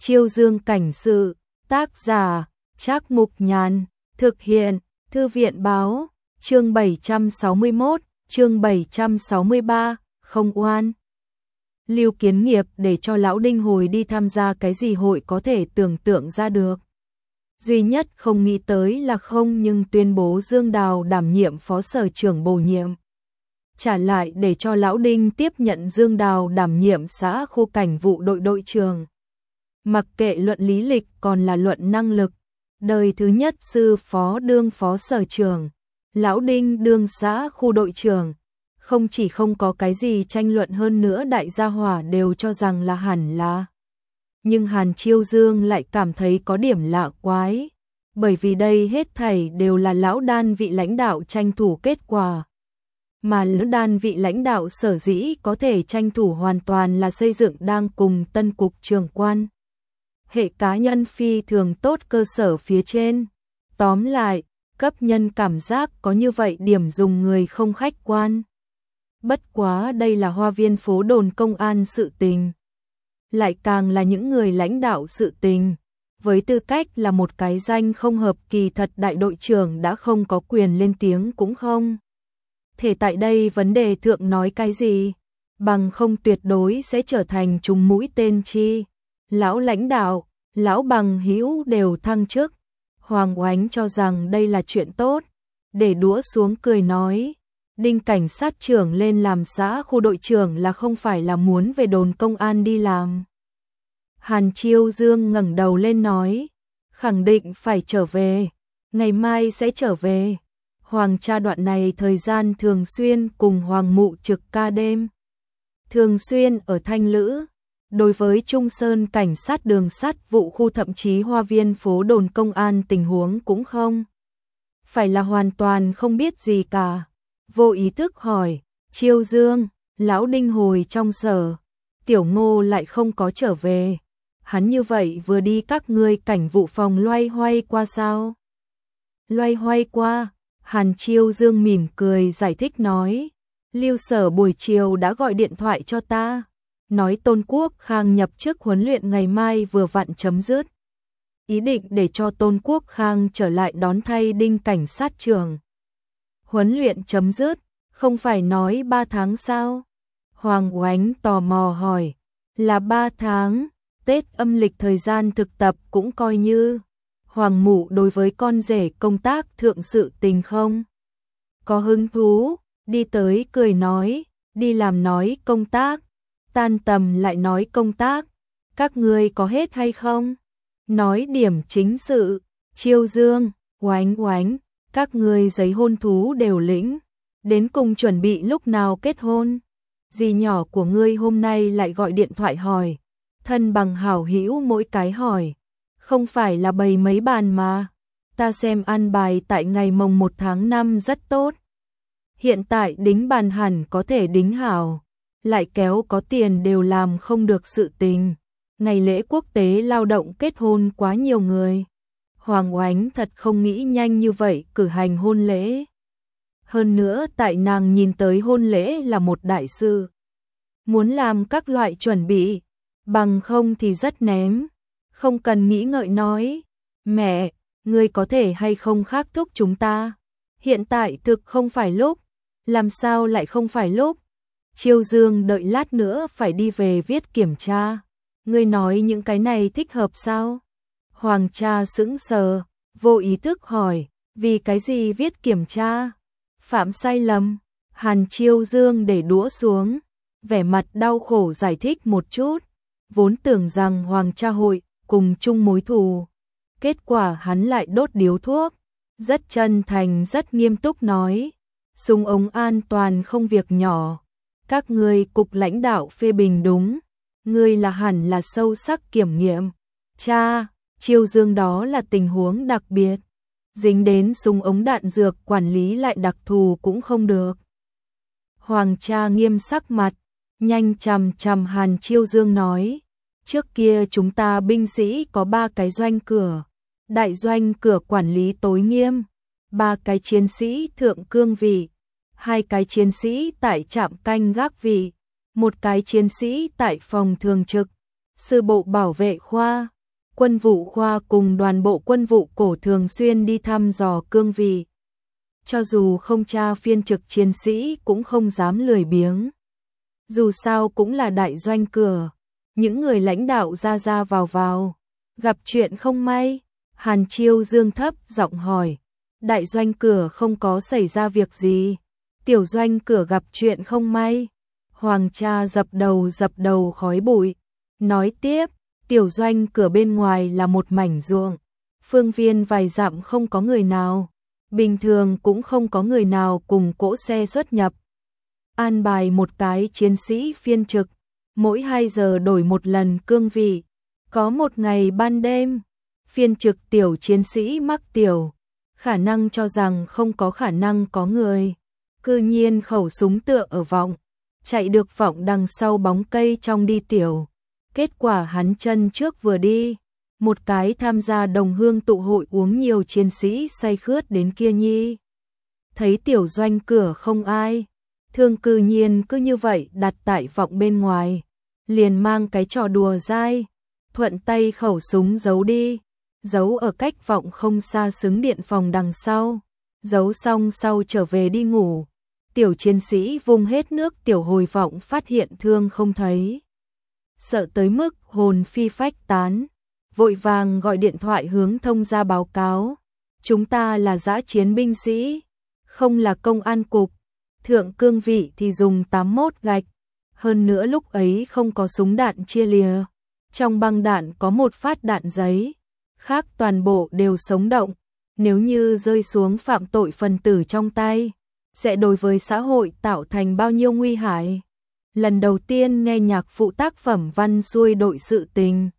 Chiêu Dương cảnh sự, tác giả, Trác Mục Nhàn, thực hiện, Thư viện báo, chương 761, chương 763, không oan. Lưu Kiến Nghiệp để cho lão Đinh hồi đi tham gia cái gì hội có thể tưởng tượng ra được. Duy nhất không nghĩ tới là không nhưng tuyên bố Dương Đào đảm nhiệm phó sở trưởng bổ nhiệm. Trả lại để cho lão Đinh tiếp nhận Dương Đào đảm nhiệm xã khu cảnh vụ đội đội trưởng. Mặc kệ luận lý lịch còn là luận năng lực, đời thứ nhất sư phó đương phó sở trưởng, lão Đinh đương xã khu đội trưởng, không chỉ không có cái gì tranh luận hơn nữa đại gia hỏa đều cho rằng là hẳn là. Nhưng Hàn Chiêu Dương lại cảm thấy có điểm lạ quái, bởi vì đây hết thảy đều là lão đan vị lãnh đạo tranh thủ kết quả. Mà lão đan vị lãnh đạo sở dĩ có thể tranh thủ hoàn toàn là xây dựng đang cùng tân cục trưởng quan. Hệ cá nhân phi thường tốt cơ sở phía trên. Tóm lại, cấp nhân cảm giác có như vậy điểm dùng người không khách quan. Bất quá đây là Hoa Viên phố đồn công an sự tình. Lại càng là những người lãnh đạo sự tình. Với tư cách là một cái danh không hợp kỳ thật đại đội trưởng đã không có quyền lên tiếng cũng không. Thể tại đây vấn đề thượng nói cái gì, bằng không tuyệt đối sẽ trở thành trùng mũi tên chi. Lão lãnh đạo, lão bằng hữu đều thăng chức. Hoàng Oánh cho rằng đây là chuyện tốt, để đũa xuống cười nói, Đinh cảnh sát trưởng lên làm xã khu đội trưởng là không phải là muốn về đồn công an đi làm. Hàn Chiêu Dương ngẩng đầu lên nói, khẳng định phải trở về, ngày mai sẽ trở về. Hoàng cha đoạn này thời gian thường xuyên cùng Hoàng mụ trực ca đêm. Thường xuyên ở Thanh Lữ. Đối với Trung Sơn cảnh sát đường sắt vụ khu thậm chí Hoa Viên phố đồn công an tình huống cũng không. Phải là hoàn toàn không biết gì cả. Vô ý thức hỏi, Chiêu Dương, lão Đinh hồi trong sở. Tiểu Ngô lại không có trở về. Hắn như vậy vừa đi các ngươi cảnh vụ phòng loay hoay qua sao? Loay hoay qua, Hàn Chiêu Dương mỉm cười giải thích nói. Lưu Sở buổi chiều đã gọi điện thoại cho ta. Nói Tôn Quốc Khang nhập chức huấn luyện ngày mai vừa vặn chấm dứt. Ý định để cho Tôn Quốc Khang trở lại đón thay Đinh cảnh sát trưởng. Huấn luyện chấm dứt, không phải nói 3 tháng sao? Hoàng Oánh tò mò hỏi, là 3 tháng, Tết âm lịch thời gian thực tập cũng coi như. Hoàng mụ đối với con rể công tác thượng sự tình không? Có hứng thú, đi tới cười nói, đi làm nói công tác. Tan tầm lại nói công tác, các ngươi có hết hay không? Nói điểm chính sự, Chiêu Dương, Oánh Oánh, các ngươi giấy hôn thú đều lĩnh, đến cùng chuẩn bị lúc nào kết hôn? Dì nhỏ của ngươi hôm nay lại gọi điện thoại hỏi, thân bằng hảo hữu mỗi cái hỏi, không phải là bày mấy bàn mà, ta xem an bài tại ngày mồng 1 tháng 5 rất tốt. Hiện tại đính bàn hẳn có thể đính hảo. Lại kéo có tiền đều làm không được sự tình. Ngày lễ quốc tế lao động kết hôn quá nhiều người. Hoàng Oánh thật không nghĩ nhanh như vậy cử hành hôn lễ. Hơn nữa tại nàng nhìn tới hôn lễ là một đại sự. Muốn làm các loại chuẩn bị, bằng không thì rất ném. Không cần nghĩ ngợi nói, mẹ, ngươi có thể hay không khác thúc chúng ta. Hiện tại thực không phải lúc, làm sao lại không phải lúc. Chiêu Dương đợi lát nữa phải đi về viết kiểm tra. Ngươi nói những cái này thích hợp sao? Hoàng cha sững sờ, vô ý thức hỏi, vì cái gì viết kiểm tra? Phạm sai lầm. Hàn Chiêu Dương để đũa xuống, vẻ mặt đau khổ giải thích một chút. Vốn tưởng rằng Hoàng cha hội cùng chung mối thù. Kết quả hắn lại đốt điếu thuốc. Rất chân thành rất nghiêm túc nói. Súng ống an toàn không việc nhỏ. Các ngươi cục lãnh đạo phê bình đúng, ngươi là hẳn là sâu sắc kiểm nghiệm. Cha, Chiêu Dương đó là tình huống đặc biệt, dính đến súng ống đạn dược quản lý lại đặc thù cũng không được. Hoàng cha nghiêm sắc mặt, nhanh chằm chằm Hàn Chiêu Dương nói, trước kia chúng ta binh sĩ có 3 cái doanh cửa, đại doanh cửa quản lý tối nghiêm, 3 cái chiến sĩ thượng cương vị. 2 cái chiến sĩ tại trạm canh gác vị, 1 cái chiến sĩ tại phòng thường trực, sư bộ bảo vệ khoa, Quân vụ khoa cùng đoàn bộ quân vụ cổ thường xuyên đi thăm dò cương vị. Cho dù không tra phiên trực chiến sĩ cũng không dám lười biếng. Dù sao cũng là đại doanh cửa, những người lãnh đạo ra vào. Gặp chuyện không may, Hàn Chiêu Dương thấp giọng hỏi, đại doanh cửa không có xảy ra việc gì, tiểu doanh cửa gặp chuyện không may. Hoàng cha dập đầu khói bụi, nói tiếp, tiểu doanh cửa bên ngoài là một mảnh ruộng, phương viên vài dặm không có người nào, bình thường cũng không có người nào cùng cỗ xe xuất nhập. An bài một cái chiến sĩ phiên trực, mỗi 2 giờ đổi một lần cương vị, có một ngày ban đêm, phiên trực tiểu chiến sĩ mắc tiểu, khả năng cho rằng không có khả năng có người, cư nhiên khẩu súng tựa ở vọng, chạy được vọng đằng sau bóng cây trong đi tiểu. Kết quả hắn chân trước vừa đi, một cái tham gia đồng hương tụ hội uống nhiều chiến sĩ say khướt đến kia nhi. Thấy tiểu doanh cửa không ai, thương cư nhiên cứ như vậy đặt tại vọng bên ngoài, liền mang cái trò đùa dai, thuận tay khẩu súng giấu đi, giấu ở cách vọng không xa xứng điện phòng đằng sau, giấu xong sau trở về đi ngủ. Tiểu chiến sĩ vung hết nước tiểu hồi vọng phát hiện thương không thấy. Sợ tới mức hồn phi phách tán, vội vàng gọi điện thoại hướng thông ra báo cáo. Chúng ta là dã chiến binh sĩ, không là công an cục. Thượng cương vị thì dùng 81 gạch. Hơn nữa lúc ấy không có súng đạn chia lìa. Trong băng đạn có một phát đạn giấy, khác toàn bộ đều sống động. Nếu như rơi xuống phạm tội phần tử trong tay, sẽ đối với xã hội tạo thành bao nhiêu nguy hại. Lần đầu tiên nghe nhạc phụ tác phẩm văn xuôi đội sự tình.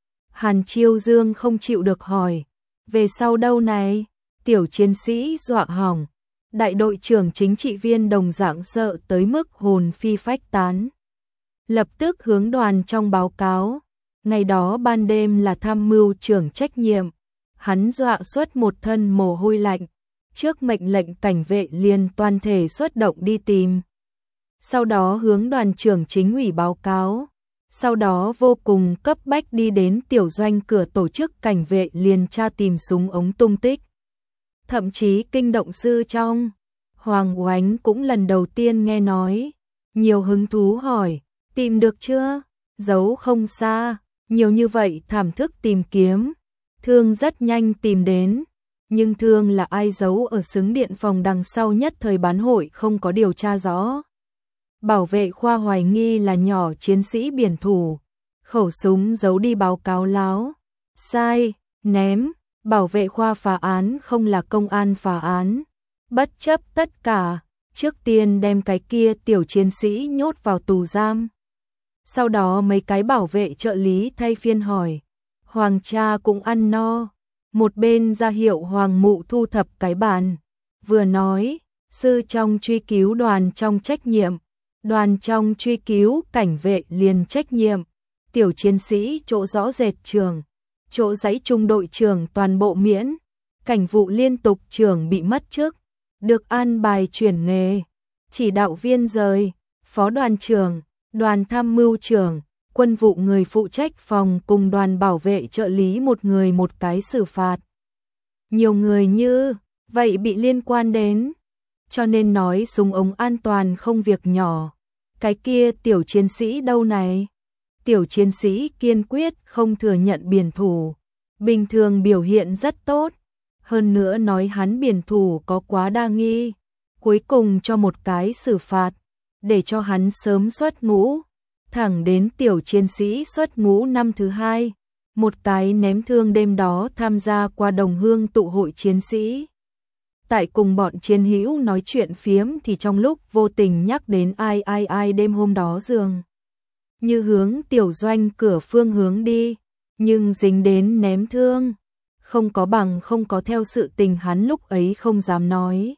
Hàn Chiêu Dương không chịu được hỏi, về sau đâu này? Tiểu chiến sĩ dọa hỏng, đại đội trưởng chính trị viên đồng dạng sợ tới mức hồn phi phách tán. Lập tức hướng đoàn trong báo cáo, ngày đó ban đêm là tham mưu trưởng trách nhiệm, hắn dọa xuất một thân mồ hôi lạnh, trước mệnh lệnh cảnh vệ liền toàn thể xuất động đi tìm. Sau đó hướng đoàn trưởng chính ủy báo cáo, sau đó vô cùng cấp bách đi đến tiểu doanh cửa tổ chức cảnh vệ liền tra tìm súng ống tung tích. Thậm chí kinh động sư trong, Hoàng Oánh cũng lần đầu tiên nghe nói, nhiều hứng thú hỏi, tìm được chưa? Giấu không xa, nhiều như vậy thảm thức tìm kiếm, thương rất nhanh tìm đến. Nhưng thương là ai giấu ở xứng điện phòng đằng sau nhất thời bán hội không có điều tra rõ. Bảo vệ khoa hoài nghi là nhỏ chiến sĩ biển thủ, khẩu súng giấu đi báo cáo láo, sai, ném, bảo vệ khoa phá án không là công an phá án, bất chấp tất cả, trước tiên đem cái kia tiểu chiến sĩ nhốt vào tù giam. Sau đó mấy cái bảo vệ trợ lý thay phiên hỏi, Hoàng cha cũng ăn no, một bên ra hiệu Hoàng mụ thu thập cái bàn, vừa nói, sư trong truy cứu đoàn trong trách nhiệm. Đoàn trong truy cứu cảnh vệ liền trách nhiệm, tiểu chiến sĩ chỗ rõ rệt trường, chỗ dãy trung đội trưởng toàn bộ miễn, cảnh vụ liên tục trưởng bị mất chức, được an bài chuyển nghề, chỉ đạo viên rời, phó đoàn trưởng, đoàn tham mưu trưởng, quân vụ người phụ trách phòng cùng đoàn bảo vệ trợ lý một người một cái xử phạt. Nhiều người như vậy bị liên quan đến. Cho nên nói súng ống an toàn không việc nhỏ. Cái kia tiểu chiến sĩ đâu này? Tiểu chiến sĩ kiên quyết không thừa nhận biển thủ. Bình thường biểu hiện rất tốt. Hơn nữa nói hắn biển thủ có quá đa nghi. Cuối cùng cho một cái xử phạt. Để cho hắn sớm xuất ngũ. Thẳng đến tiểu chiến sĩ xuất ngũ năm thứ 2. Một cái ném thương đêm đó tham gia qua đồng hương tụ hội chiến sĩ. Tại cùng bọn chiến hữu nói chuyện phiếm thì trong lúc vô tình nhắc đến ai đêm hôm đó dường như hướng tiểu doanh cửa phương hướng đi, nhưng dính đến ném thương, không có bằng không có theo sự tình hắn lúc ấy không dám nói.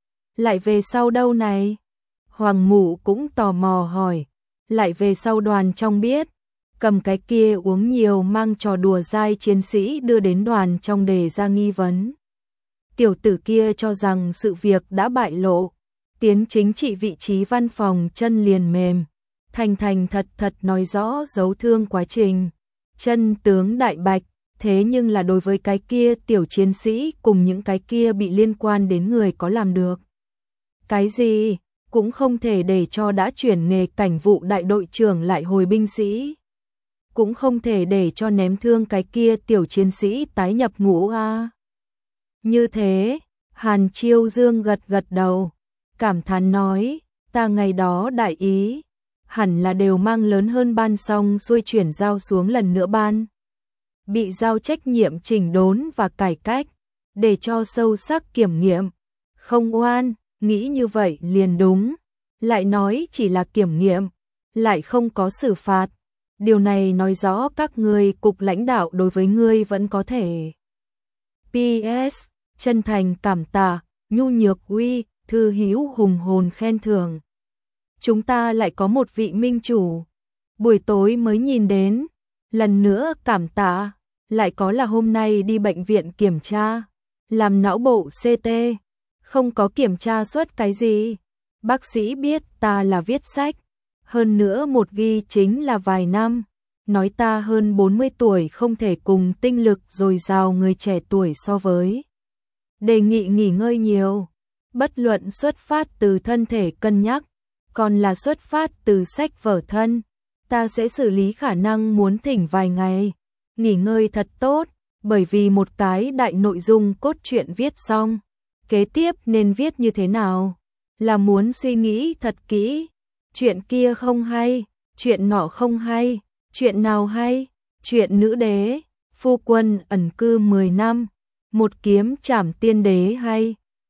Lại về sau đâu này? Hoàng mụ cũng tò mò hỏi, lại về sau đoàn trong biết, cầm cái kia uống nhiều mang trò đùa dai chiến sĩ đưa đến đoàn trong đề ra nghi vấn. Tiểu tử kia cho rằng sự việc đã bại lộ, tiến chính trị vị trí văn phòng chân liền mềm, thành thật nói rõ giấu thương quá trình, chân tướng đại bạch, thế nhưng là đối với cái kia tiểu chiến sĩ cùng những cái kia bị liên quan đến người có làm được cái gì, cũng không thể để cho đã chuyển nghề cảnh vụ đại đội trưởng lại hồi binh sĩ. Cũng không thể để cho ném thương cái kia tiểu chiến sĩ tái nhập ngũ a. Như thế, Hàn Chiêu Dương gật gật đầu, cảm thán nói, ta ngày đó đại ý, hẳn là đều mang lớn hơn ban xong xuôi chuyển giao xuống lần nữa ban. Bị giao trách nhiệm chỉnh đốn và cải cách, để cho sâu sắc kiểm nghiệm. Không oan, nghĩ như vậy liền đúng, lại nói chỉ là kiểm nghiệm, lại không có xử phạt. Điều này nói rõ các ngươi cục lãnh đạo đối với ngươi vẫn có thể. PS, chân thành cảm tạ, nhu nhược uy, thư hữu hùng hồn khen thưởng. Chúng ta lại có một vị minh chủ, buổi tối mới nhìn đến, lần nữa cảm tạ, lại có là hôm nay đi bệnh viện kiểm tra, làm não bộ CT, không có kiểm tra suốt cái gì. Bác sĩ biết ta là viết sách, hơn nữa một ghi chính là vài năm, nói ta hơn 40 tuổi không thể cùng tinh lực dồi dào người trẻ tuổi so với. Đề nghị nghỉ ngơi nhiều, bất luận xuất phát từ thân thể cân nhắc, còn là xuất phát từ sách vở thân, ta sẽ xử lý khả năng muốn thỉnh vài ngày, nghỉ ngơi thật tốt, bởi vì một cái đại nội dung cốt truyện viết xong, kế tiếp nên viết như thế nào, là muốn suy nghĩ thật kỹ, chuyện kia không hay, chuyện nọ không hay, chuyện nào hay, chuyện nữ đế, phu quân ẩn cư 10 năm, một kiếm trảm tiên đế hay.